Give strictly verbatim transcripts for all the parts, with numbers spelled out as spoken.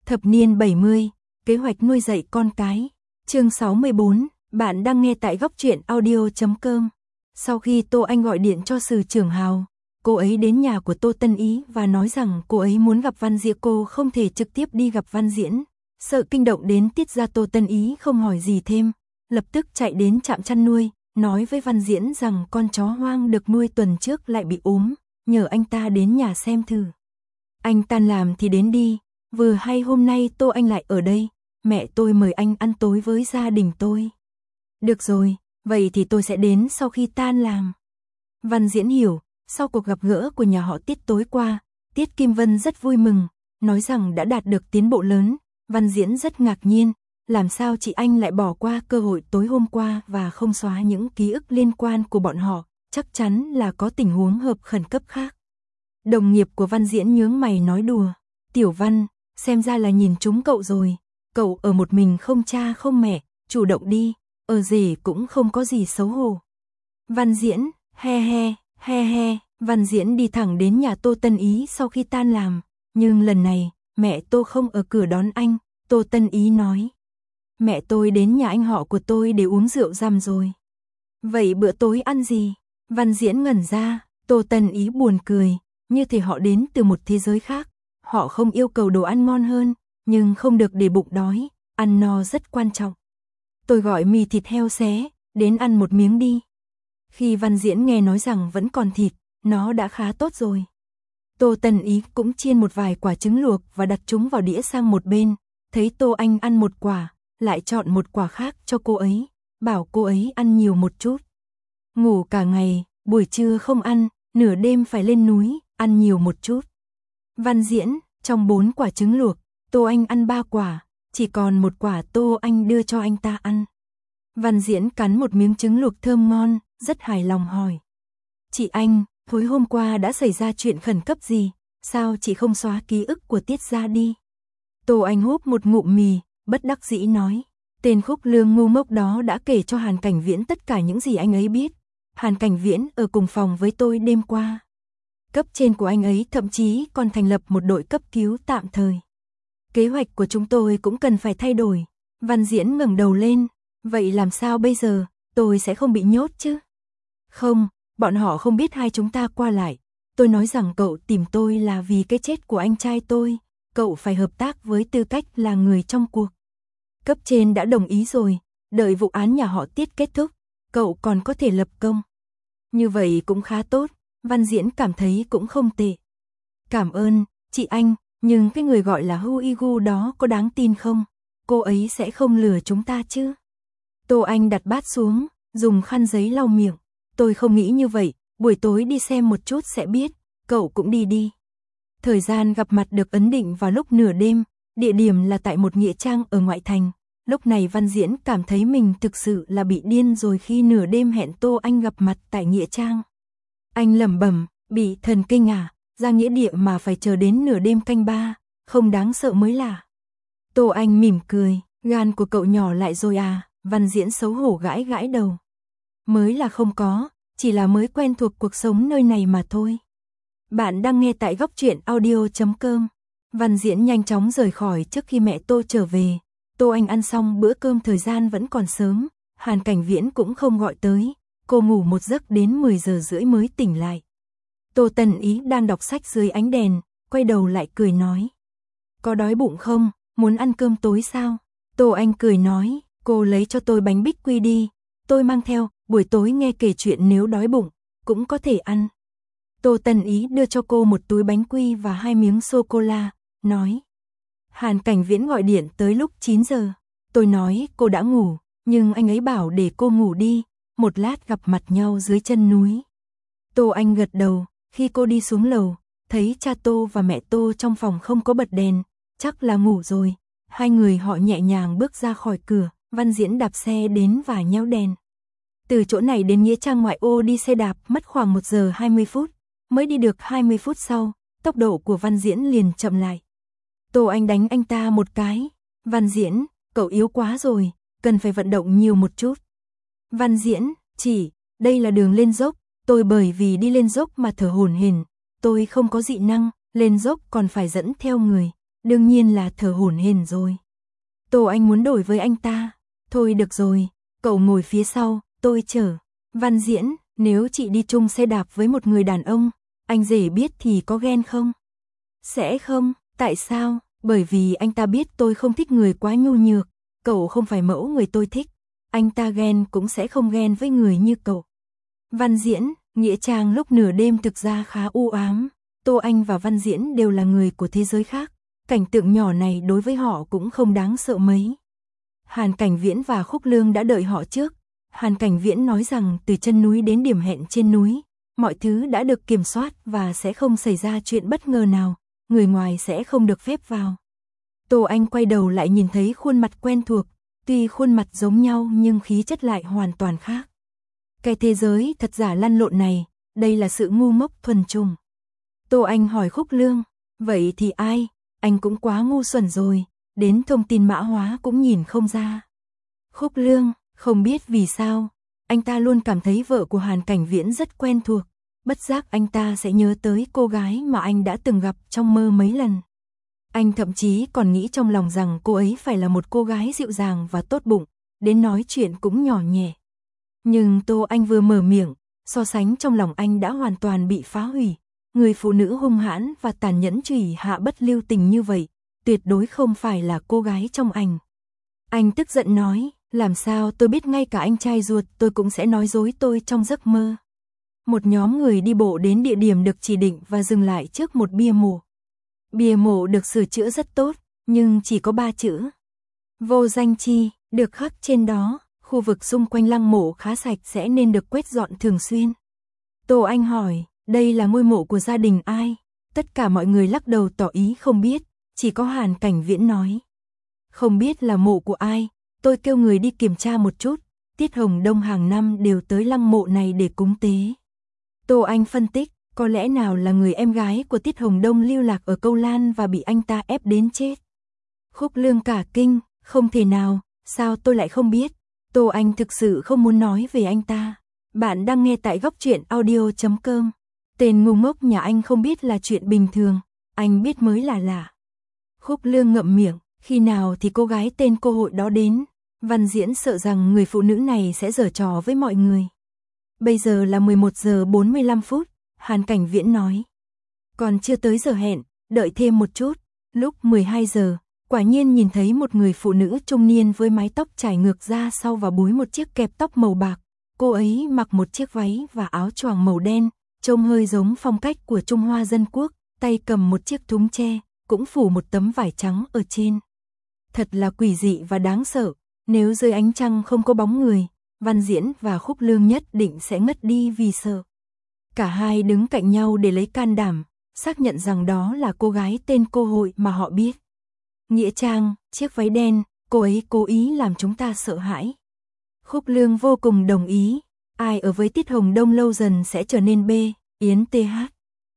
Thập niên bảy mươi, kế hoạch nuôi dạy con cái. Chương sáu mươi bốn, bạn đang nghe tại góc truyện audio chấm com. Sau khi Tô Anh gọi điện cho Sử Trưởng Hào, cô ấy đến nhà của Tô Tân Ý và nói rằng cô ấy muốn gặp Văn Diễn, cô không thể trực tiếp đi gặp Văn Diễn, sợ kinh động đến Tiết gia. Tô Tân Ý không hỏi gì thêm, lập tức chạy đến trạm chăn nuôi, nói với Văn Diễn rằng con chó hoang được nuôi tuần trước lại bị ốm, nhờ anh ta đến nhà xem thử. Anh tan làm thì đến đi, vừa hay hôm nay Tô Anh lại ở đây, mẹ tôi mời anh ăn tối với gia đình tôi. Được rồi, vậy thì tôi sẽ đến sau khi tan làm. Văn Diễn hiểu, sau cuộc gặp gỡ của nhà họ Tiết tối qua, Tiết Kim Vân rất vui mừng, nói rằng đã đạt được tiến bộ lớn. Văn Diễn rất ngạc nhiên, làm sao chị anh lại bỏ qua cơ hội tối hôm qua và không xóa những ký ức liên quan của bọn họ, chắc chắn là có tình huống hợp khẩn cấp khác. Đồng nghiệp của Văn Diễn nhướng mày nói đùa, Tiểu Văn, xem ra là nhìn trúng cậu rồi, cậu ở một mình không cha không mẹ, chủ động đi, ở rể cũng không có gì xấu hổ. Văn Diễn, he he, he he, Văn Diễn đi thẳng đến nhà Tô Tân Ý sau khi tan làm, nhưng lần này, mẹ Tô không ở cửa đón anh. Tô Tân Ý nói, mẹ tôi đến nhà anh họ của tôi để uống rượu rằm rồi. Vậy bữa tối ăn gì? Văn Diễn ngẩn ra, Tô Tân Ý buồn cười, như thể họ đến từ một thế giới khác. Họ không yêu cầu đồ ăn ngon hơn, nhưng không được để bụng đói, ăn no rất quan trọng. Tôi gọi mì thịt heo xé, đến ăn một miếng đi. Khi Văn Diễn nghe nói rằng vẫn còn thịt, nó đã khá tốt rồi. Tô Tân Ý cũng chiên một vài quả trứng luộc và đặt chúng vào đĩa sang một bên. Thấy Tô Anh ăn một quả, lại chọn một quả khác cho cô ấy, bảo cô ấy ăn nhiều một chút. Ngủ cả ngày, buổi trưa không ăn, nửa đêm phải lên núi, ăn nhiều một chút. Văn Diễn, trong bốn quả trứng luộc, Tô Anh ăn ba quả, chỉ còn một quả Tô Anh đưa cho anh ta ăn. Văn Diễn cắn một miếng trứng luộc thơm ngon, rất hài lòng hỏi. Chị Anh, tối hôm qua đã xảy ra chuyện khẩn cấp gì, sao chị không xóa ký ức của Tiết gia đi? Tô Anh húp một ngụm mì, bất đắc dĩ nói. Tên Khúc Lương ngu ngốc đó đã kể cho Hàn Cảnh Viễn tất cả những gì anh ấy biết. Hàn Cảnh Viễn ở cùng phòng với tôi đêm qua. Cấp trên của anh ấy thậm chí còn thành lập một đội cấp cứu tạm thời. Kế hoạch của chúng tôi cũng cần phải thay đổi. Văn Diễn ngẩng đầu lên. Vậy làm sao bây giờ, tôi sẽ không bị nhốt chứ? Không, bọn họ không biết hai chúng ta qua lại. Tôi nói rằng cậu tìm tôi là vì cái chết của anh trai tôi. Cậu phải hợp tác với tư cách là người trong cuộc. Cấp trên đã đồng ý rồi, đợi vụ án nhà họ Tiết kết thúc, cậu còn có thể lập công. Như vậy cũng khá tốt, Văn Diễn cảm thấy cũng không tệ. Cảm ơn, chị Anh, nhưng cái người gọi là Hu Igu đó có đáng tin không? Cô ấy sẽ không lừa chúng ta chứ? Tô Anh đặt bát xuống, dùng khăn giấy lau miệng. Tôi không nghĩ như vậy, buổi tối đi xem một chút sẽ biết, cậu cũng đi đi. Thời gian gặp mặt được ấn định vào lúc nửa đêm, địa điểm là tại một nghĩa trang ở ngoại thành. Lúc này Văn Diễn cảm thấy mình thực sự là bị điên rồi khi nửa đêm hẹn Tô Anh gặp mặt tại nghĩa trang. Anh lẩm bẩm, bị thần kinh à, ra nghĩa địa mà phải chờ đến nửa đêm canh ba, không đáng sợ mới lạ. Tô Anh mỉm cười, gan của cậu nhỏ lại rồi à, Văn Diễn xấu hổ gãi gãi đầu. Mới là không có, chỉ là mới quen thuộc cuộc sống nơi này mà thôi. Bạn đang nghe tại góc truyện audio chấm com. Văn Diễn nhanh chóng rời khỏi trước khi mẹ Tô trở về. Tô Anh ăn xong bữa cơm, thời gian vẫn còn sớm. Hàn Cảnh Viễn cũng không gọi tới. Cô ngủ một giấc đến mười giờ rưỡi mới tỉnh lại. Tô Tân Ý đang đọc sách dưới ánh đèn, quay đầu lại cười nói. Có đói bụng không, muốn ăn cơm tối sao? Tô Anh cười nói, cô lấy cho tôi bánh bích quy đi. Tôi mang theo, buổi tối nghe kể chuyện nếu đói bụng, cũng có thể ăn. Tô Tân Ý đưa cho cô một túi bánh quy và hai miếng sô-cô-la, nói. Hàn Cảnh Viễn gọi điện tới lúc chín giờ. Tôi nói cô đã ngủ, nhưng anh ấy bảo để cô ngủ đi, một lát gặp mặt nhau dưới chân núi. Tô Anh gật đầu, khi cô đi xuống lầu, thấy cha Tô và mẹ Tô trong phòng không có bật đèn, chắc là ngủ rồi. Hai người họ nhẹ nhàng bước ra khỏi cửa, Văn Diễn đạp xe đến và nhéo đèn. Từ chỗ này đến nghĩa trang ngoại ô đi xe đạp mất khoảng một giờ hai mươi phút. Mới đi được hai mươi phút sau, tốc độ của Văn Diễn liền chậm lại. Tô Anh đánh anh ta một cái. Văn Diễn, cậu yếu quá rồi, cần phải vận động nhiều một chút. Văn Diễn, chỉ, đây là đường lên dốc, tôi bởi vì đi lên dốc mà thở hổn hển, tôi không có dị năng, lên dốc còn phải dẫn theo người, đương nhiên là thở hổn hển rồi. Tô Anh muốn đổi với anh ta. Thôi được rồi, cậu ngồi phía sau, tôi chở. Văn Diễn, nếu chị đi chung xe đạp với một người đàn ông, anh rể biết thì có ghen không? Sẽ không, tại sao? Bởi vì anh ta biết tôi không thích người quá nhu nhược, cậu không phải mẫu người tôi thích. Anh ta ghen cũng sẽ không ghen với người như cậu. Văn Diễn, nghĩa trang lúc nửa đêm thực ra khá u ám. Tô Anh và Văn Diễn đều là người của thế giới khác. Cảnh tượng nhỏ này đối với họ cũng không đáng sợ mấy. Hàn Cảnh Viễn và Khúc Lương đã đợi họ trước. Hàn Cảnh Viễn nói rằng từ chân núi đến điểm hẹn trên núi, mọi thứ đã được kiểm soát và sẽ không xảy ra chuyện bất ngờ nào, người ngoài sẽ không được phép vào. Tô Anh quay đầu lại nhìn thấy khuôn mặt quen thuộc, tuy khuôn mặt giống nhau nhưng khí chất lại hoàn toàn khác. Cái thế giới thật giả lăn lộn này, đây là sự ngu ngốc thuần chủng. Tô Anh hỏi Khúc Lương, vậy thì ai? Anh cũng quá ngu xuẩn rồi, đến thông tin mã hóa cũng nhìn không ra. Khúc Lương, không biết vì sao, anh ta luôn cảm thấy vợ của Hàn Cảnh Viễn rất quen thuộc, bất giác anh ta sẽ nhớ tới cô gái mà anh đã từng gặp trong mơ mấy lần. Anh thậm chí còn nghĩ trong lòng rằng cô ấy phải là một cô gái dịu dàng và tốt bụng, đến nói chuyện cũng nhỏ nhẹ. Nhưng Tô Anh vừa mở miệng, so sánh trong lòng anh đã hoàn toàn bị phá hủy. Người phụ nữ hung hãn và tàn nhẫn chửi hạ bất lưu tình như vậy, tuyệt đối không phải là cô gái trong ảnh. Anh tức giận nói, làm sao tôi biết ngay cả anh trai ruột tôi cũng sẽ nói dối tôi trong giấc mơ. Một nhóm người đi bộ đến địa điểm được chỉ định và dừng lại trước một bia mộ. Bia mộ được sửa chữa rất tốt, nhưng chỉ có ba chữ. Vô danh chi, được khắc trên đó, khu vực xung quanh lăng mộ khá sạch sẽ nên được quét dọn thường xuyên. Tô Anh hỏi, đây là ngôi mộ của gia đình ai? Tất cả mọi người lắc đầu tỏ ý không biết, chỉ có Hàn Cảnh Viễn nói. Không biết là mộ của ai, tôi kêu người đi kiểm tra một chút, Tiết Hồng Đông hàng năm đều tới lăng mộ này để cúng tế. Tô Anh phân tích, có lẽ nào là người em gái của Tiết Hồng Đông lưu lạc ở Câu Lan và bị anh ta ép đến chết. Khúc Lương cả kinh, không thể nào, sao tôi lại không biết. Tô Anh thực sự không muốn nói về anh ta. Bạn đang nghe tại góc truyện audio chấm com. Tên ngu ngốc nhà anh không biết là chuyện bình thường, anh biết mới là lạ. Khúc Lương ngậm miệng, khi nào thì cô gái tên Cô Hội đó đến? Văn Diễn sợ rằng người phụ nữ này sẽ giở trò với mọi người. Bây giờ là mười một giờ bốn mươi lăm phút, Hàn Cảnh Viễn nói. Còn chưa tới giờ hẹn, đợi thêm một chút. Lúc mười hai giờ, quả nhiên nhìn thấy một người phụ nữ trung niên với mái tóc trải ngược ra sau và búi một chiếc kẹp tóc màu bạc. Cô ấy mặc một chiếc váy và áo choàng màu đen, trông hơi giống phong cách của Trung Hoa dân quốc, tay cầm một chiếc thúng tre, cũng phủ một tấm vải trắng ở trên. Thật là quỷ dị và đáng sợ, nếu dưới ánh trăng không có bóng người, Văn Diễn và Khúc Lương nhất định sẽ ngất đi vì sợ. Cả hai đứng cạnh nhau để lấy can đảm, xác nhận rằng đó là cô gái tên Cô Hội mà họ biết. Nghĩa trang, chiếc váy đen, cô ấy cố ý làm chúng ta sợ hãi. Khúc Lương vô cùng đồng ý, ai ở với Tiết Hồng Đông lâu dần sẽ trở nên bê, Yến tê hát.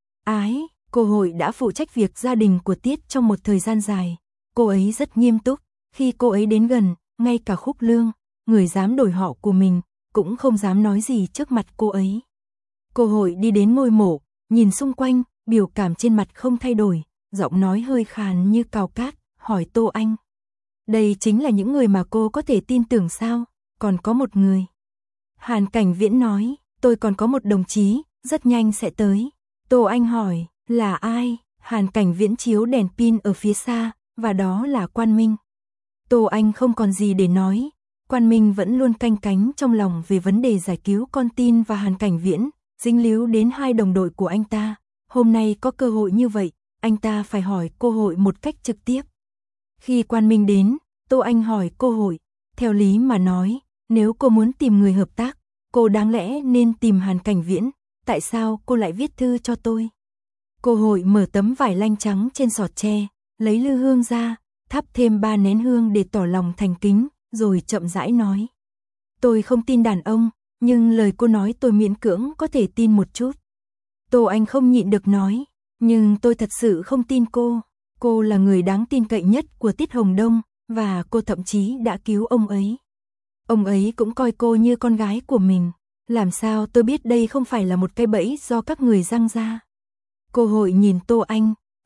Ái, Cô Hội đã phụ trách việc gia đình của Tiết trong một thời gian dài. Cô ấy rất nghiêm túc, khi cô ấy đến gần, ngay cả Khúc Lương, người dám đổi họ của mình, cũng không dám nói gì trước mặt cô ấy. Cô Hội đi đến ngôi mộ, nhìn xung quanh, biểu cảm trên mặt không thay đổi, giọng nói hơi khàn như cào cát, hỏi Tô Anh. Đây chính là những người mà cô có thể tin tưởng sao? Còn có một người. Hàn Cảnh Viễn nói, tôi còn có một đồng chí, rất nhanh sẽ tới. Tô Anh hỏi, là ai? Hàn Cảnh Viễn chiếu đèn pin ở phía xa, và đó là Quan Minh. Tô Anh không còn gì để nói. Quan Minh vẫn luôn canh cánh trong lòng về vấn đề giải cứu con tin và Hàn Cảnh Viễn, dính líu đến hai đồng đội của anh ta. Hôm nay có cơ hội như vậy, anh ta phải hỏi Cô Hội một cách trực tiếp. Khi Quan Minh đến, Tô Anh hỏi Cô Hội, theo lý mà nói, nếu cô muốn tìm người hợp tác, cô đáng lẽ nên tìm Hàn Cảnh Viễn, tại sao cô lại viết thư cho tôi? Cô Hội mở tấm vải lanh trắng trên sọt tre, lấy lư hương ra, thắp thêm ba nén hương để tỏ lòng thành kính, rồi chậm rãi nói. Tôi không tin đàn ông, nhưng lời cô nói tôi miễn cưỡng có thể tin một chút. Tô Anh không nhịn được nói, nhưng tôi thật sự không tin cô. Cô là người đáng tin cậy nhất của Tiết Hồng Đông, và cô thậm chí đã cứu ông ấy. Ông ấy cũng coi cô như con gái của mình. Làm sao tôi biết đây không phải là một cái bẫy do các người răng ra? Cô Hội nhìn Tô Anh,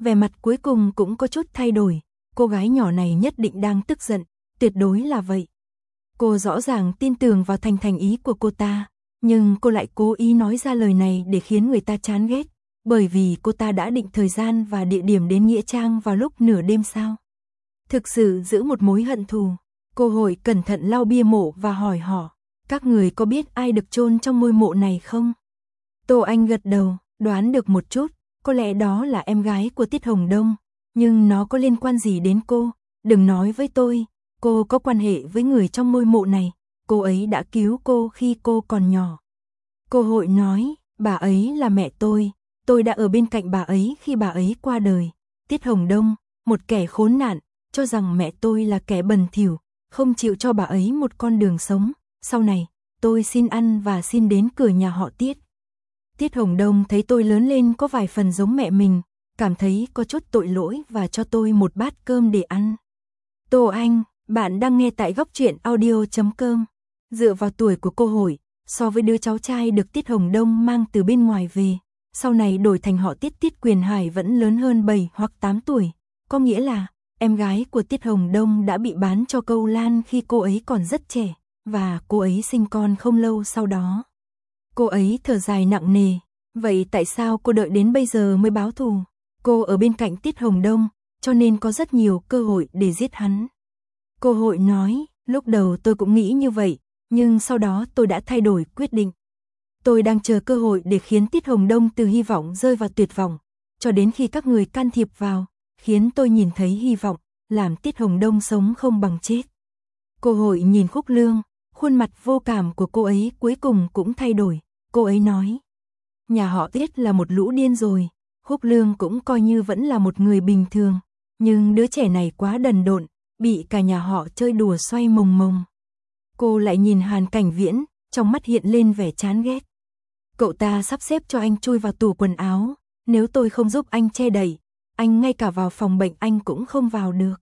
vẻ mặt cuối cùng cũng có chút thay đổi, cô gái nhỏ này nhất định đang tức giận, tuyệt đối là vậy. Cô rõ ràng tin tưởng vào thành thành ý của cô ta, nhưng cô lại cố ý nói ra lời này để khiến người ta chán ghét, bởi vì cô ta đã định thời gian và địa điểm đến nghĩa trang vào lúc nửa đêm sao. Thực sự giữ một mối hận thù. Cô Hội cẩn thận lau bia mộ và hỏi họ, các người có biết ai được chôn trong ngôi mộ này không? Tô Anh gật đầu, đoán được một chút, có lẽ đó là em gái của Tiết Hồng Đông, nhưng nó có liên quan gì đến cô? Đừng nói với tôi, cô có quan hệ với người trong ngôi mộ này, cô ấy đã cứu cô khi cô còn nhỏ. Cô Hội nói, bà ấy là mẹ tôi, tôi đã ở bên cạnh bà ấy khi bà ấy qua đời. Tiết Hồng Đông, một kẻ khốn nạn, cho rằng mẹ tôi là kẻ bần thỉu, không chịu cho bà ấy một con đường sống. Sau này, tôi xin ăn và xin đến cửa nhà họ Tiết. Tiết Hồng Đông thấy tôi lớn lên có vài phần giống mẹ mình, cảm thấy có chút tội lỗi và cho tôi một bát cơm để ăn. Tô Anh, bạn đang nghe tại góc truyện audio chấm com. Dựa vào tuổi của cô Hội, so với đứa cháu trai được Tiết Hồng Đông mang từ bên ngoài về, sau này đổi thành họ Tiết Tiết Quyền Hải vẫn lớn hơn bảy hoặc tám tuổi, có nghĩa là em gái của Tiết Hồng Đông đã bị bán cho Câu Lan khi cô ấy còn rất trẻ, và cô ấy sinh con không lâu sau đó. Cô ấy thở dài nặng nề, vậy tại sao cô đợi đến bây giờ mới báo thù? Cô ở bên cạnh Tiết Hồng Đông, cho nên có rất nhiều cơ hội để giết hắn. Cô Hội nói, lúc đầu tôi cũng nghĩ như vậy, nhưng sau đó tôi đã thay đổi quyết định. Tôi đang chờ cơ hội để khiến Tiết Hồng Đông từ hy vọng rơi vào tuyệt vọng, cho đến khi các người can thiệp vào, khiến tôi nhìn thấy hy vọng, làm Tiết Hồng Đông sống không bằng chết. Cô Hội nhìn Khúc Lương, khuôn mặt vô cảm của cô ấy cuối cùng cũng thay đổi, cô ấy nói. Nhà họ Tiết là một lũ điên rồi, Khúc Lương cũng coi như vẫn là một người bình thường, nhưng đứa trẻ này quá đần độn, bị cả nhà họ chơi đùa xoay mồng mồng. Cô lại nhìn Hàn Cảnh Viễn, trong mắt hiện lên vẻ chán ghét. Cậu ta sắp xếp cho anh chui vào tủ quần áo, nếu tôi không giúp anh che đậy, anh ngay cả vào phòng bệnh anh cũng không vào được.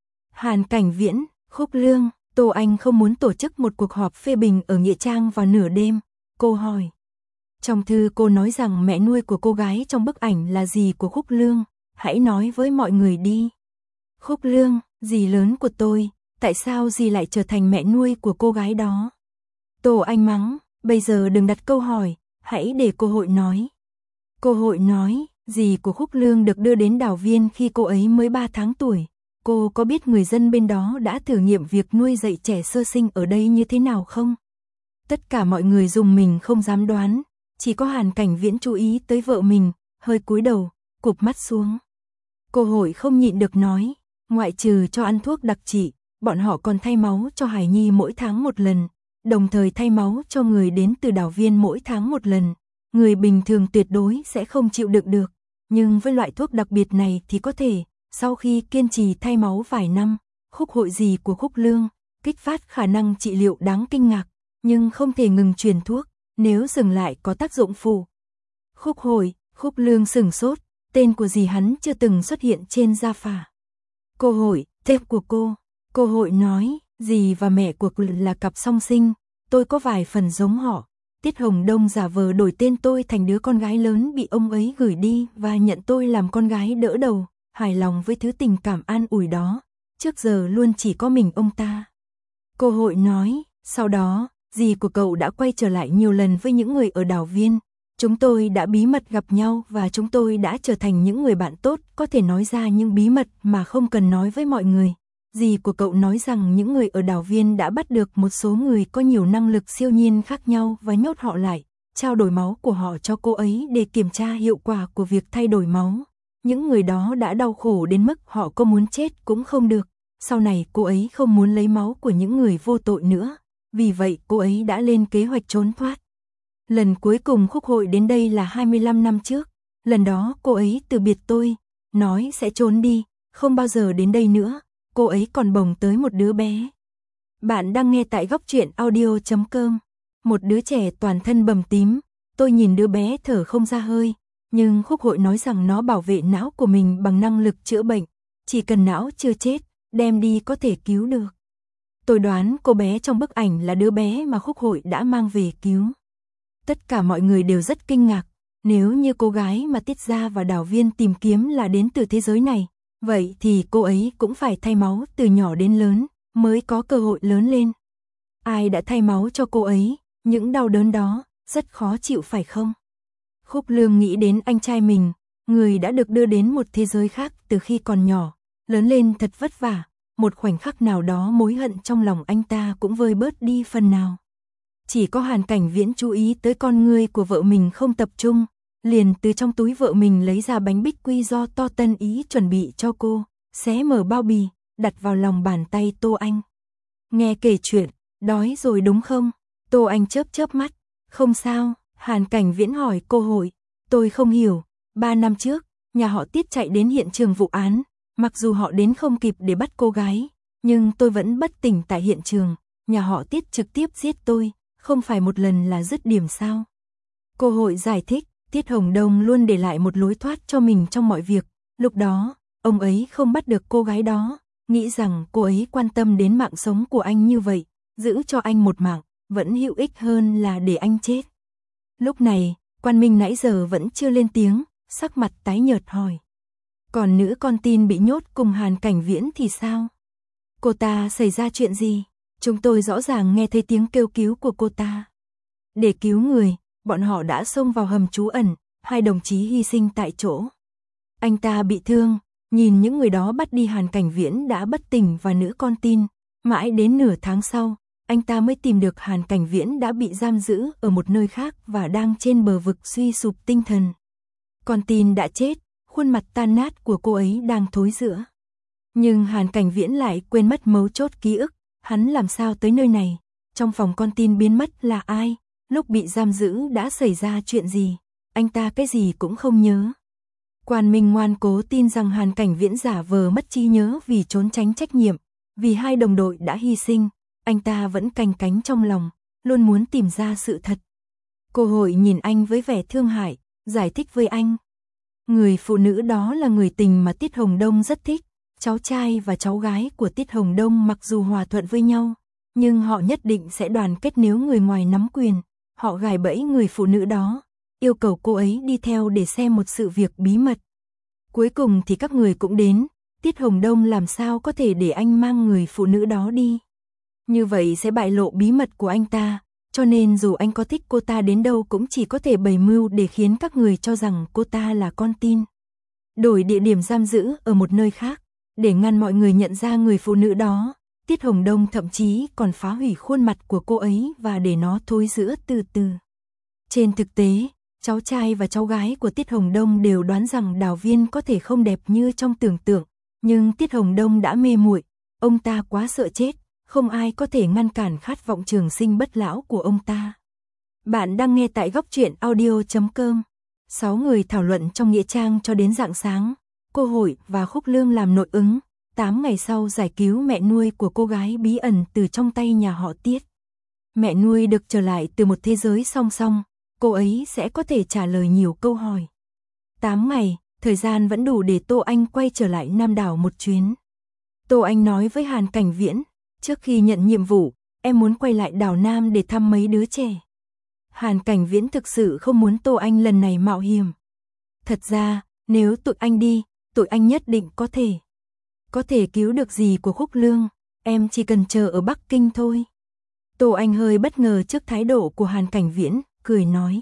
Hàn Cảnh Viễn, Khúc Lương, Tô Anh không muốn tổ chức một cuộc họp phê bình ở nghĩa trang vào nửa đêm. Cô hỏi. Trong thư cô nói rằng mẹ nuôi của cô gái trong bức ảnh là dì của Khúc Lương, hãy nói với mọi người đi. Khúc Lương, dì lớn của tôi, tại sao dì lại trở thành mẹ nuôi của cô gái đó? Tô Anh mắng, bây giờ đừng đặt câu hỏi, hãy để cô Hội nói. Cô Hội nói, dì của Khúc Lương được đưa đến Đào Viên khi cô ấy mới ba tháng tuổi. Cô có biết người dân bên đó đã thử nghiệm việc nuôi dạy trẻ sơ sinh ở đây như thế nào không? Tất cả mọi người dùng mình không dám đoán, chỉ có Hàn Cảnh Viễn chú ý tới vợ mình, hơi cúi đầu, cụp mắt xuống. Cô Hội không nhịn được nói, ngoại trừ cho ăn thuốc đặc trị, bọn họ còn thay máu cho Hải Nhi mỗi tháng một lần, đồng thời thay máu cho người đến từ Đào Viên mỗi tháng một lần. Người bình thường tuyệt đối sẽ không chịu đựng được, nhưng với loại thuốc đặc biệt này thì có thể. Sau khi kiên trì thay máu vài năm, Khúc Hội dì của Khúc Lương kích phát khả năng trị liệu đáng kinh ngạc, nhưng không thể ngừng truyền thuốc, nếu dừng lại có tác dụng phụ. Khúc Hội, Khúc Lương sửng sốt, tên của dì hắn chưa từng xuất hiện trên gia phả. Cô Hội, tên của cô. Cô Hội nói, dì và mẹ của cô là cặp song sinh, tôi có vài phần giống họ. Tiết Hồng Đông giả vờ đổi tên tôi thành đứa con gái lớn bị ông ấy gửi đi và nhận tôi làm con gái đỡ đầu. Hài lòng với thứ tình cảm an ủi đó, trước giờ luôn chỉ có mình ông ta. Cô Hội nói, sau đó, dì của cậu đã quay trở lại nhiều lần với những người ở Đào Viên. Chúng tôi đã bí mật gặp nhau và chúng tôi đã trở thành những người bạn tốt, có thể nói ra những bí mật mà không cần nói với mọi người. Dì của cậu nói rằng những người ở Đào Viên đã bắt được một số người có nhiều năng lực siêu nhiên khác nhau và nhốt họ lại, trao đổi máu của họ cho cô ấy để kiểm tra hiệu quả của việc thay đổi máu. Những người đó đã đau khổ đến mức họ có muốn chết cũng không được. Sau này cô ấy không muốn lấy máu của những người vô tội nữa. Vì vậy cô ấy đã lên kế hoạch trốn thoát. Lần cuối cùng Khúc Hội đến đây là hai mươi lăm năm trước. Lần đó cô ấy từ biệt tôi, nói sẽ trốn đi, không bao giờ đến đây nữa. Cô ấy còn bồng tới một đứa bé. Bạn đang nghe tại góc truyện audio chấm com. Một đứa trẻ toàn thân bầm tím. Tôi nhìn đứa bé thở không ra hơi. Nhưng Khúc Hội nói rằng nó bảo vệ não của mình bằng năng lực chữa bệnh. Chỉ cần não chưa chết, đem đi có thể cứu được. Tôi đoán cô bé trong bức ảnh là đứa bé mà Khúc Hội đã mang về cứu. Tất cả mọi người đều rất kinh ngạc. Nếu như cô gái mà Tiết gia và Đào Viên tìm kiếm là đến từ thế giới này, vậy thì cô ấy cũng phải thay máu từ nhỏ đến lớn, mới có cơ hội lớn lên. Ai đã thay máu cho cô ấy, những đau đớn đó, rất khó chịu phải không? Khúc Lương nghĩ đến anh trai mình, người đã được đưa đến một thế giới khác từ khi còn nhỏ, lớn lên thật vất vả, một khoảnh khắc nào đó mối hận trong lòng anh ta cũng vơi bớt đi phần nào. Chỉ có Hàn Cảnh Viễn chú ý tới con ngươi của vợ mình không tập trung, liền từ trong túi vợ mình lấy ra bánh bích quy do To Tân Ý chuẩn bị cho cô, xé mở bao bì, đặt vào lòng bàn tay Tô Anh. Nghe kể chuyện, đói rồi đúng không? Tô Anh chớp chớp mắt, không sao. Hàn Cảnh Viễn hỏi cô hội, tôi không hiểu, ba năm trước, nhà họ Tiết chạy đến hiện trường vụ án, mặc dù họ đến không kịp để bắt cô gái, nhưng tôi vẫn bất tỉnh tại hiện trường, nhà họ Tiết trực tiếp giết tôi, không phải một lần là dứt điểm sao? Cô hội giải thích, Tiết Hồng Đông luôn để lại một lối thoát cho mình trong mọi việc, lúc đó, ông ấy không bắt được cô gái đó, nghĩ rằng cô ấy quan tâm đến mạng sống của anh như vậy, giữ cho anh một mạng, vẫn hữu ích hơn là để anh chết. Lúc này, Quan Minh nãy giờ vẫn chưa lên tiếng, sắc mặt tái nhợt hỏi. Còn nữ con tin bị nhốt cùng Hàn Cảnh Viễn thì sao? Cô ta xảy ra chuyện gì? Chúng tôi rõ ràng nghe thấy tiếng kêu cứu của cô ta. Để cứu người, bọn họ đã xông vào hầm trú ẩn, hai đồng chí hy sinh tại chỗ. Anh ta bị thương, nhìn những người đó bắt đi Hàn Cảnh Viễn đã bất tỉnh và nữ con tin. Mãi đến nửa tháng sau, anh ta mới tìm được Hàn Cảnh Viễn đã bị giam giữ ở một nơi khác và đang trên bờ vực suy sụp tinh thần. Con tin đã chết, khuôn mặt tan nát của cô ấy đang thối rữa. Nhưng Hàn Cảnh Viễn lại quên mất mấu chốt ký ức, hắn làm sao tới nơi này? Trong phòng con tin biến mất là ai? Lúc bị giam giữ đã xảy ra chuyện gì? Anh ta cái gì cũng không nhớ. Quan Minh ngoan cố tin rằng Hàn Cảnh Viễn giả vờ mất trí nhớ vì trốn tránh trách nhiệm, vì hai đồng đội đã hy sinh. Anh ta vẫn canh cánh trong lòng, luôn muốn tìm ra sự thật. Cô hội nhìn anh với vẻ thương hại, giải thích với anh. Người phụ nữ đó là người tình mà Tiết Hồng Đông rất thích. Cháu trai và cháu gái của Tiết Hồng Đông mặc dù hòa thuận với nhau, nhưng họ nhất định sẽ đoàn kết nếu người ngoài nắm quyền. Họ gài bẫy người phụ nữ đó, yêu cầu cô ấy đi theo để xem một sự việc bí mật. Cuối cùng thì các người cũng đến, Tiết Hồng Đông làm sao có thể để anh mang người phụ nữ đó đi. Như vậy sẽ bại lộ bí mật của anh ta, cho nên dù anh có thích cô ta đến đâu cũng chỉ có thể bày mưu để khiến các người cho rằng cô ta là con tin. Đổi địa điểm giam giữ ở một nơi khác, để ngăn mọi người nhận ra người phụ nữ đó. Tiết Hồng Đông thậm chí còn phá hủy khuôn mặt của cô ấy và để nó thối rữa từ từ. Trên thực tế, cháu trai và cháu gái của Tiết Hồng Đông đều đoán rằng Đào Viên có thể không đẹp như trong tưởng tượng, nhưng Tiết Hồng Đông đã mê muội, ông ta quá sợ chết, không ai có thể ngăn cản khát vọng trường sinh bất lão của ông ta. Bạn đang nghe tại góc truyện audio chấm com. Sáu người thảo luận trong nghĩa trang cho đến rạng sáng, cô hội và Khúc Lương làm nội ứng. Tám ngày sau giải cứu mẹ nuôi của cô gái bí ẩn từ trong tay nhà họ Tiết. Mẹ nuôi được trở lại từ một thế giới song song, cô ấy sẽ có thể trả lời nhiều câu hỏi. Tám ngày, thời gian vẫn đủ để Tô Anh quay trở lại Nam đảo một chuyến. Tô Anh nói với Hàn Cảnh Viễn, trước khi nhận nhiệm vụ, em muốn quay lại đảo Nam để thăm mấy đứa trẻ. Hàn Cảnh Viễn thực sự không muốn Tô Anh lần này mạo hiểm. Thật ra, nếu tụi anh đi, tụi anh nhất định có thể. Có thể cứu được gì của Khúc Lương, em chỉ cần chờ ở Bắc Kinh thôi. Tô Anh hơi bất ngờ trước thái độ của Hàn Cảnh Viễn, cười nói.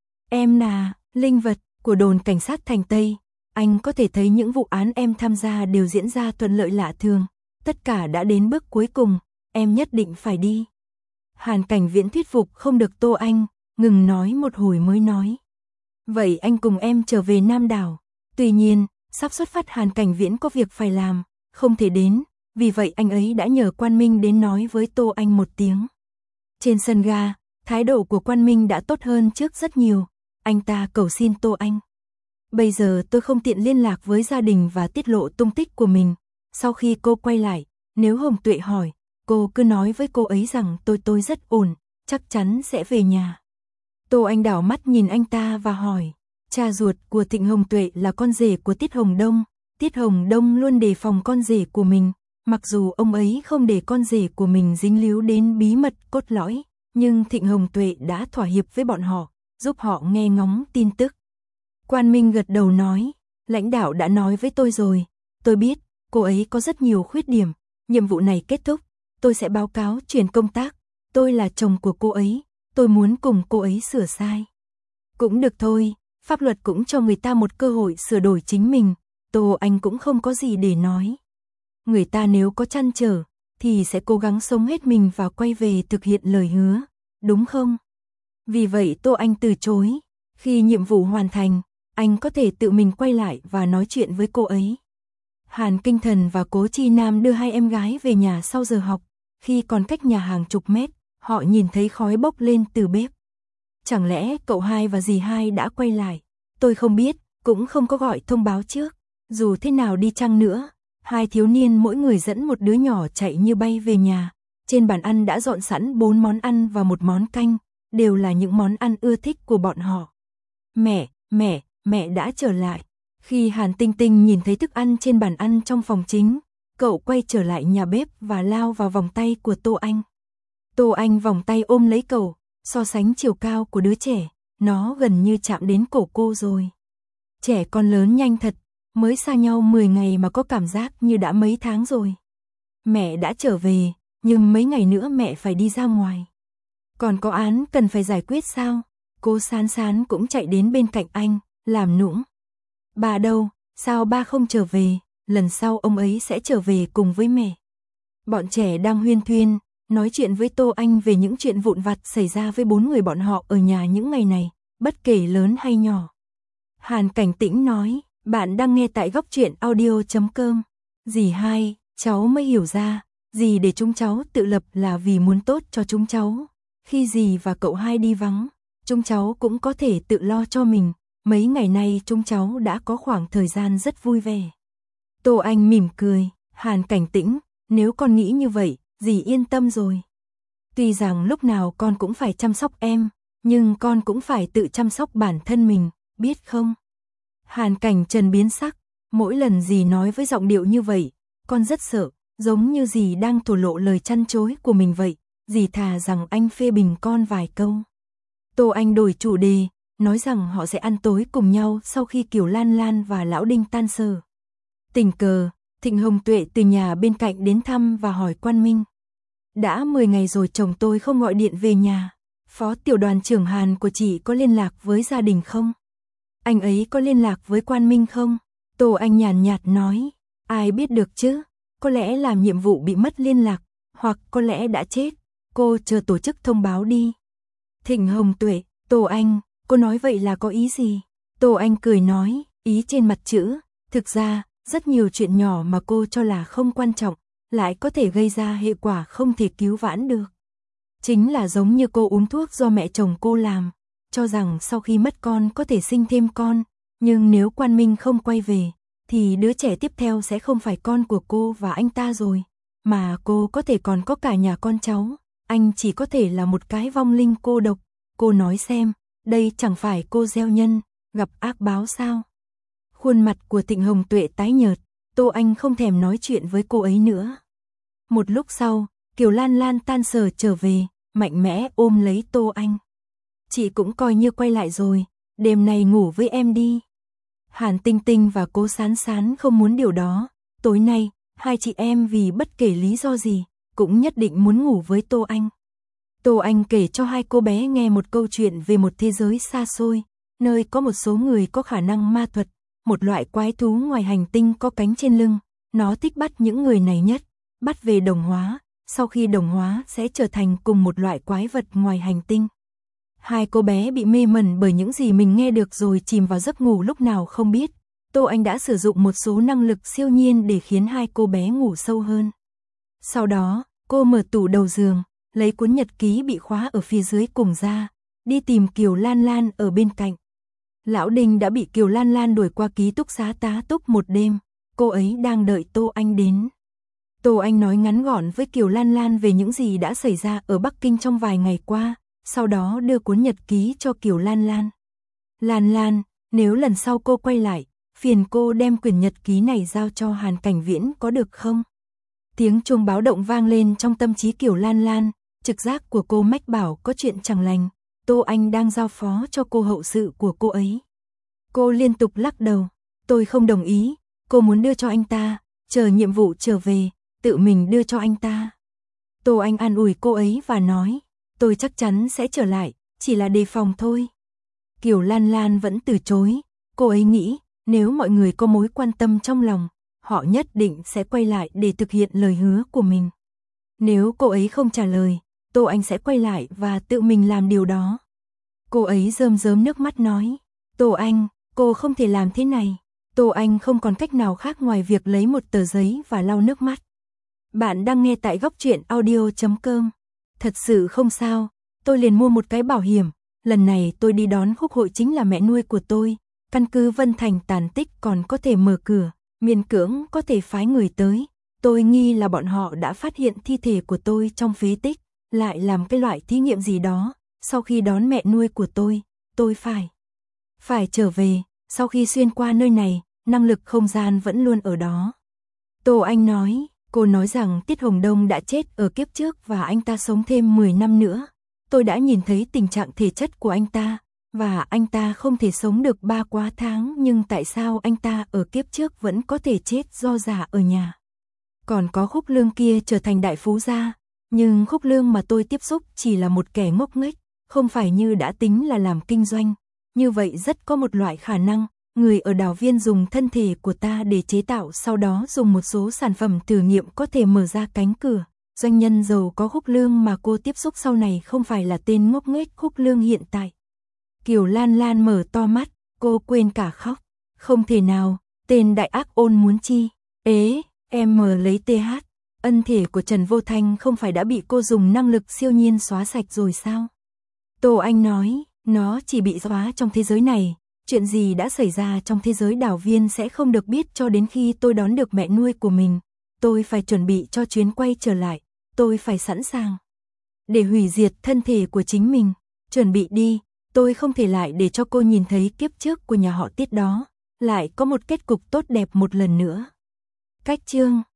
Em là linh vật của đồn cảnh sát thành Tây. Anh có thể thấy những vụ án em tham gia đều diễn ra thuận lợi lạ thường. Tất cả đã đến bước cuối cùng, em nhất định phải đi. Hàn Cảnh Viễn thuyết phục không được Tô Anh, ngừng nói một hồi mới nói. Vậy anh cùng em trở về Nam đảo. Tuy nhiên, sắp xuất phát Hàn Cảnh Viễn có việc phải làm, không thể đến, vì vậy anh ấy đã nhờ Quan Minh đến nói với Tô Anh một tiếng. Trên sân ga, thái độ của Quan Minh đã tốt hơn trước rất nhiều, anh ta cầu xin Tô Anh. Bây giờ tôi không tiện liên lạc với gia đình và tiết lộ tung tích của mình, sau khi cô quay lại, nếu Hồng Tuệ hỏi, cô cứ nói với cô ấy rằng tôi tôi rất ổn, chắc chắn sẽ về nhà. Tô Anh đảo mắt nhìn anh ta và hỏi, cha ruột của Thịnh Hồng Tuệ là con rể của Tiết Hồng Đông. Tiết Hồng Đông luôn đề phòng con rể của mình, mặc dù ông ấy không để con rể của mình dính líu đến bí mật cốt lõi, nhưng Thịnh Hồng Tuệ đã thỏa hiệp với bọn họ, giúp họ nghe ngóng tin tức, Quan Minh gật đầu nói, lãnh đạo đã nói với tôi rồi, tôi biết, cô ấy có rất nhiều khuyết điểm, nhiệm vụ này kết thúc, tôi sẽ báo cáo chuyển công tác, tôi là chồng của cô ấy, tôi muốn cùng cô ấy sửa sai. Cũng được thôi, pháp luật cũng cho người ta một cơ hội sửa đổi chính mình, Tô Anh cũng không có gì để nói. Người ta nếu có trăn trở, thì sẽ cố gắng sống hết mình và quay về thực hiện lời hứa, đúng không? Vì vậy Tô Anh từ chối, khi nhiệm vụ hoàn thành, anh có thể tự mình quay lại và nói chuyện với cô ấy. Hàn Kinh Thần và Cố Chi Nam đưa hai em gái về nhà sau giờ học, khi còn cách nhà hàng chục mét, họ nhìn thấy khói bốc lên từ bếp. Chẳng lẽ cậu hai và dì hai đã quay lại? Tôi không biết, cũng không có gọi thông báo trước. Dù thế nào đi chăng nữa, hai thiếu niên mỗi người dẫn một đứa nhỏ chạy như bay về nhà. Trên bàn ăn đã dọn sẵn bốn món ăn và một món canh, đều là những món ăn ưa thích của bọn họ. Mẹ, mẹ, mẹ đã trở lại. Khi Hàn Tinh Tinh nhìn thấy thức ăn trên bàn ăn trong phòng chính, cậu quay trở lại nhà bếp và lao vào vòng tay của Tô Anh. Tô Anh vòng tay ôm lấy cậu, so sánh chiều cao của đứa trẻ, nó gần như chạm đến cổ cô rồi. Trẻ con lớn nhanh thật, mới xa nhau mười ngày mà có cảm giác như đã mấy tháng rồi. Mẹ đã trở về, nhưng mấy ngày nữa mẹ phải đi ra ngoài. Còn có án cần phải giải quyết sao? Cô Sán Sán cũng chạy đến bên cạnh anh, làm nũng. Bà đâu, sao ba không trở về, lần sau ông ấy sẽ trở về cùng với mẹ. Bọn trẻ đang huyên thuyên, nói chuyện với Tô Anh về những chuyện vụn vặt xảy ra với bốn người bọn họ ở nhà những ngày này, bất kể lớn hay nhỏ. Hàn Cảnh Tĩnh nói, bạn đang nghe tại góc truyện audio chấm com. Dì hai, cháu mới hiểu ra, dì để chúng cháu tự lập là vì muốn tốt cho chúng cháu. Khi dì và cậu hai đi vắng, chúng cháu cũng có thể tự lo cho mình. Mấy ngày nay chúng cháu đã có khoảng thời gian rất vui vẻ. Tô Anh mỉm cười, Hàn Cảnh Tĩnh, nếu con nghĩ như vậy, dì yên tâm rồi. Tuy rằng lúc nào con cũng phải chăm sóc em, nhưng con cũng phải tự chăm sóc bản thân mình, biết không? Hàn Cảnh Trần biến sắc, mỗi lần dì nói với giọng điệu như vậy, con rất sợ, giống như dì đang thổ lộ lời chăn chối của mình vậy, dì thà rằng anh phê bình con vài câu. Tô Anh đổi chủ đề, nói rằng họ sẽ ăn tối cùng nhau sau khi Kiều Lan Lan và Lão Đinh tan sở. Tình cờ, Thịnh Hồng Tuệ từ nhà bên cạnh đến thăm và hỏi Quan Minh. Đã mười ngày rồi chồng tôi không gọi điện về nhà, Phó tiểu đoàn trưởng Hàn của chị có liên lạc với gia đình không? Anh ấy có liên lạc với Quan Minh không? Tô Anh nhàn nhạt nói, ai biết được chứ, có lẽ làm nhiệm vụ bị mất liên lạc, hoặc có lẽ đã chết, cô chờ tổ chức thông báo đi. Thịnh Hồng Tuệ, Tô Anh, cô nói vậy là có ý gì? Tô Anh cười nói, ý trên mặt chữ, thực ra, rất nhiều chuyện nhỏ mà cô cho là không quan trọng, lại có thể gây ra hệ quả không thể cứu vãn được. Chính là giống như cô uống thuốc do mẹ chồng cô làm, cho rằng sau khi mất con có thể sinh thêm con, nhưng nếu Quan Minh không quay về, thì đứa trẻ tiếp theo sẽ không phải con của cô và anh ta rồi, mà cô có thể còn có cả nhà con cháu, anh chỉ có thể là một cái vong linh cô độc. Cô nói xem, đây chẳng phải cô gieo nhân, gặp ác báo sao? Khuôn mặt của Thịnh Hồng Tuệ tái nhợt, Tô Anh không thèm nói chuyện với cô ấy nữa. Một lúc sau, Kiều Lan Lan tan sở trở về, mạnh mẽ ôm lấy Tô Anh. Chị cũng coi như quay lại rồi, đêm nay ngủ với em đi. Hàn Tinh Tinh và Cố Sán Sán không muốn điều đó, tối nay, hai chị em vì bất kể lý do gì, cũng nhất định muốn ngủ với Tô Anh. Tô Anh kể cho hai cô bé nghe một câu chuyện về một thế giới xa xôi, nơi có một số người có khả năng ma thuật, một loại quái thú ngoài hành tinh có cánh trên lưng, nó thích bắt những người này nhất, bắt về đồng hóa, sau khi đồng hóa sẽ trở thành cùng một loại quái vật ngoài hành tinh. Hai cô bé bị mê mẩn bởi những gì mình nghe được rồi chìm vào giấc ngủ lúc nào không biết. Tô Anh đã sử dụng một số năng lực siêu nhiên để khiến hai cô bé ngủ sâu hơn. Sau đó, cô mở tủ đầu giường, lấy cuốn nhật ký bị khóa ở phía dưới cùng ra, đi tìm Kiều Lan Lan ở bên cạnh. Lão Đinh đã bị Kiều Lan Lan đuổi qua ký túc xá tá túc một đêm, cô ấy đang đợi Tô Anh đến. Tô Anh nói ngắn gọn với Kiều Lan Lan về những gì đã xảy ra ở Bắc Kinh trong vài ngày qua, sau đó đưa cuốn nhật ký cho Kiều Lan Lan. Lan Lan, nếu lần sau cô quay lại, phiền cô đem quyển nhật ký này giao cho Hàn Cảnh Viễn có được không? Tiếng chuông báo động vang lên trong tâm trí Kiều Lan Lan, trực giác của cô mách bảo có chuyện chẳng lành, Tô Anh đang giao phó cho cô hậu sự của cô ấy. Cô liên tục lắc đầu. Tôi không đồng ý, cô muốn đưa cho anh ta, chờ nhiệm vụ trở về, tự mình đưa cho anh ta. Tô Anh an ủi cô ấy và nói, tôi chắc chắn sẽ trở lại, chỉ là đề phòng thôi. Kiều Lan Lan vẫn từ chối, cô ấy nghĩ, nếu mọi người có mối quan tâm trong lòng, họ nhất định sẽ quay lại để thực hiện lời hứa của mình. Nếu cô ấy không trả lời, Tô Anh sẽ quay lại và tự mình làm điều đó. Cô ấy rơm rớm nước mắt nói, Tô Anh, cô không thể làm thế này. Tô Anh không còn cách nào khác ngoài việc lấy một tờ giấy và lau nước mắt. Bạn đang nghe tại góc truyện audio chấm com. Thật sự không sao, tôi liền mua một cái bảo hiểm. Lần này tôi đi đón Khúc Hội chính là mẹ nuôi của tôi. Căn cứ Vân Thành tàn tích còn có thể mở cửa, miễn cưỡng có thể phái người tới. Tôi nghi là bọn họ đã phát hiện thi thể của tôi trong phế tích, lại làm cái loại thí nghiệm gì đó. Sau khi đón mẹ nuôi của tôi, tôi phải phải trở về. Sau khi xuyên qua nơi này, năng lực không gian vẫn luôn ở đó. Tô Anh nói, cô nói rằng Tiết Hồng Đông đã chết ở kiếp trước và anh ta sống thêm mười năm nữa. Tôi đã nhìn thấy tình trạng thể chất của anh ta, và anh ta không thể sống được ba quá tháng, nhưng tại sao anh ta ở kiếp trước vẫn có thể chết do già ở nhà. Còn có Khúc Lương kia trở thành đại phú gia, nhưng Khúc Lương mà tôi tiếp xúc chỉ là một kẻ ngốc nghếch, không phải như đã tính là làm kinh doanh. Như vậy rất có một loại khả năng, người ở đảo viên dùng thân thể của ta để chế tạo, sau đó dùng một số sản phẩm thử nghiệm có thể mở ra cánh cửa. Doanh nhân giàu có Khúc Lương mà cô tiếp xúc sau này không phải là tên ngốc nghếch Khúc Lương hiện tại. Kiều Lan Lan mở to mắt, cô quên cả khóc. Không thể nào, tên đại ác ôn muốn chi? Ế, em mờ lấy tê hát. Ân thể của Trần Vô Thanh không phải đã bị cô dùng năng lực siêu nhiên xóa sạch rồi sao? Tô Anh nói, nó chỉ bị xóa trong thế giới này. Chuyện gì đã xảy ra trong thế giới đảo viên sẽ không được biết cho đến khi tôi đón được mẹ nuôi của mình. Tôi phải chuẩn bị cho chuyến quay trở lại. Tôi phải sẵn sàng để hủy diệt thân thể của chính mình. Chuẩn bị đi, tôi không thể lại để cho cô nhìn thấy kiếp trước của nhà họ Tiết đó lại có một kết cục tốt đẹp một lần nữa. Cách chương